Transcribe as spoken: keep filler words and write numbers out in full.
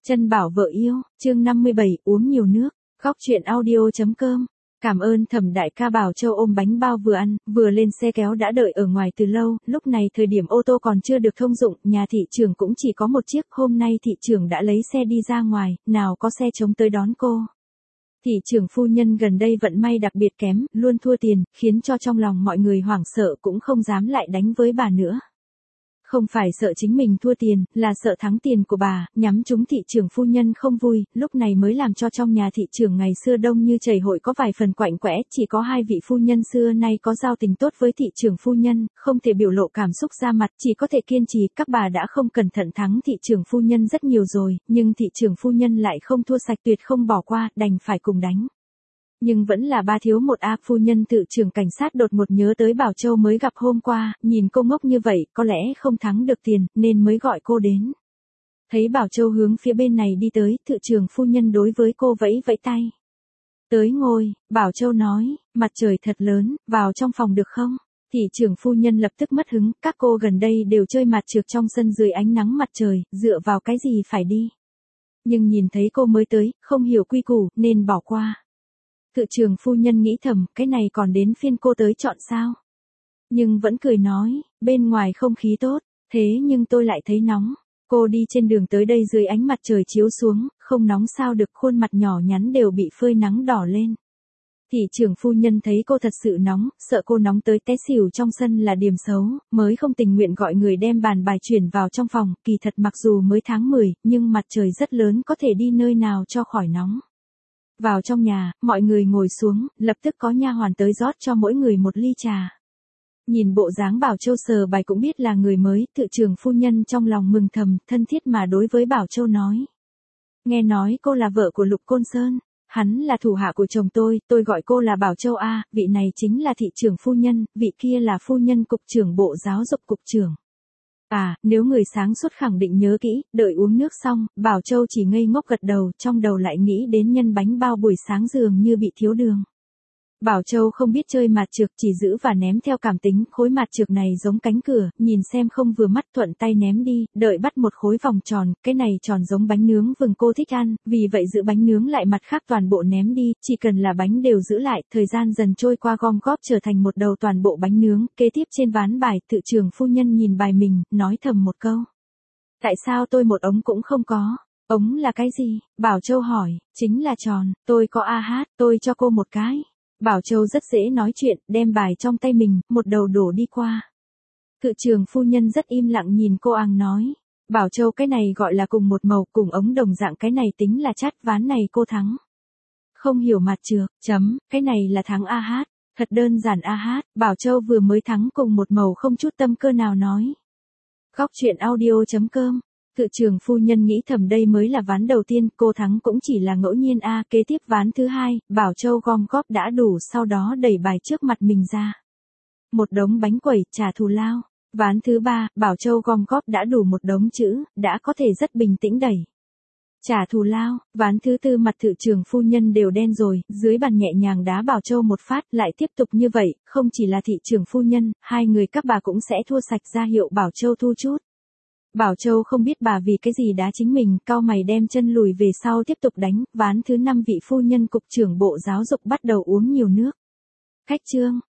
Chân bảo vợ yêu, chương năm mươi bảy, uống nhiều nước. Góc truyện audio chấm com. Cảm ơn Thẩm đại ca. Bảo Châu ôm bánh bao vừa ăn, vừa lên xe kéo đã đợi ở ngoài từ lâu, lúc này thời điểm ô tô còn chưa được thông dụng, nhà thị trưởng cũng chỉ có một chiếc, hôm nay thị trưởng đã lấy xe đi ra ngoài, nào có xe chống tới đón cô. Thị trưởng phu nhân gần đây vận may đặc biệt kém, luôn thua tiền, khiến cho trong lòng mọi người hoảng sợ cũng không dám lại đánh với bà nữa. Không phải sợ chính mình thua tiền, là sợ thắng tiền của bà, nhắm trúng thị trưởng phu nhân không vui, lúc này mới làm cho trong nhà thị trưởng ngày xưa đông như chảy hội có vài phần quạnh quẽ, chỉ có hai vị phu nhân xưa nay có giao tình tốt với thị trưởng phu nhân, không thể biểu lộ cảm xúc ra mặt, chỉ có thể kiên trì, các bà đã không cẩn thận thắng thị trưởng phu nhân rất nhiều rồi, nhưng thị trưởng phu nhân lại không thua sạch, tuyệt không bỏ qua, đành phải cùng đánh. Nhưng vẫn là ba thiếu một a. Phu nhân tự trưởng cảnh sát đột ngột nhớ tới Bảo Châu mới gặp hôm qua, nhìn cô ngốc như vậy, có lẽ không thắng được tiền, nên mới gọi cô đến. Thấy Bảo Châu hướng phía bên này đi tới, tự trưởng phu nhân đối với cô vẫy vẫy tay. Tới ngồi, Bảo Châu nói, mặt trời thật lớn, vào trong phòng được không? Thị trưởng phu nhân lập tức mất hứng, các cô gần đây đều chơi mặt trượt trong sân dưới ánh nắng mặt trời, dựa vào cái gì phải đi. Nhưng nhìn thấy cô mới tới, không hiểu quy củ, nên bỏ qua. Tự trưởng phu nhân nghĩ thầm, cái này còn đến phiên cô tới chọn sao? Nhưng vẫn cười nói, bên ngoài không khí tốt, thế nhưng tôi lại thấy nóng. Cô đi trên đường tới đây dưới ánh mặt trời chiếu xuống, không nóng sao được, khuôn mặt nhỏ nhắn đều bị phơi nắng đỏ lên. Thị trưởng phu nhân thấy cô thật sự nóng, sợ cô nóng tới té xỉu trong sân là điểm xấu, mới không tình nguyện gọi người đem bàn bài chuyển vào trong phòng, kỳ thật mặc dù mới tháng mười, nhưng mặt trời rất lớn, có thể đi nơi nào cho khỏi nóng. Vào trong nhà, mọi người ngồi xuống, lập tức có nha hoàn tới rót cho mỗi người một ly trà. Nhìn bộ dáng Bảo Châu sờ bài cũng biết là người mới, tự trưởng phu nhân trong lòng mừng thầm, thân thiết mà đối với Bảo Châu nói. Nghe nói cô là vợ của Lục Côn Sơn, hắn là thủ hạ của chồng tôi, tôi gọi cô là Bảo Châu a, vị này chính là thị trưởng phu nhân, vị kia là phu nhân cục trưởng Bộ Giáo dục cục trưởng. À, nếu người sáng suốt khẳng định nhớ kỹ, đợi uống nước xong, Bảo Châu chỉ ngây ngốc gật đầu, trong đầu lại nghĩ đến nhân bánh bao buổi sáng dường như bị thiếu đường. Bảo Châu không biết chơi mạt trược, chỉ giữ và ném theo cảm tính, khối mạt trược này giống cánh cửa, nhìn xem không vừa mắt thuận tay ném đi, đợi bắt một khối vòng tròn, cái này tròn giống bánh nướng vừng cô thích ăn, vì vậy giữ bánh nướng lại mặt khác toàn bộ ném đi, chỉ cần là bánh đều giữ lại, thời gian dần trôi qua gom góp trở thành một đầu toàn bộ bánh nướng, kế tiếp trên ván bài, tự trưởng phu nhân nhìn bài mình, nói thầm một câu. Tại sao tôi một ống cũng không có? Ống là cái gì? Bảo Châu hỏi, chính là tròn, tôi có a hát, tôi cho cô một cái. Bảo Châu rất dễ nói chuyện, đem bài trong tay mình, một đầu đổ đi qua. Tự trưởng phu nhân rất im lặng nhìn cô àng nói. Bảo Châu cái này gọi là cùng một màu, cùng ống đồng dạng, cái này tính là chát, ván này cô thắng. Không hiểu mặt trược, chấm, cái này là thắng a hát, thật đơn giản a hát, Bảo Châu vừa mới thắng cùng một màu không chút tâm cơ nào nói. Góc truyện audio chấm com. Tự trưởng phu nhân nghĩ thầm đây mới là ván đầu tiên, cô thắng cũng chỉ là ngẫu nhiên a, kế tiếp ván thứ hai, Bảo Châu gom góp đã đủ, sau đó đẩy bài trước mặt mình ra. Một đống bánh quẩy, trả thù lao. Ván thứ ba, Bảo Châu gom góp đã đủ một đống chữ, đã có thể rất bình tĩnh đẩy. Trả thù lao, ván thứ tư mặt tự trưởng phu nhân đều đen rồi, dưới bàn nhẹ nhàng đá Bảo Châu một phát, lại tiếp tục như vậy, không chỉ là thị trưởng phu nhân, hai người các bà cũng sẽ thua sạch, ra hiệu Bảo Châu thu chút. Bảo Châu không biết bà vì cái gì đá chính mình, cau mày đem chân lùi về sau tiếp tục đánh, ván thứ năm vị phu nhân cục trưởng Bộ Giáo dục bắt đầu uống nhiều nước. Khách trương,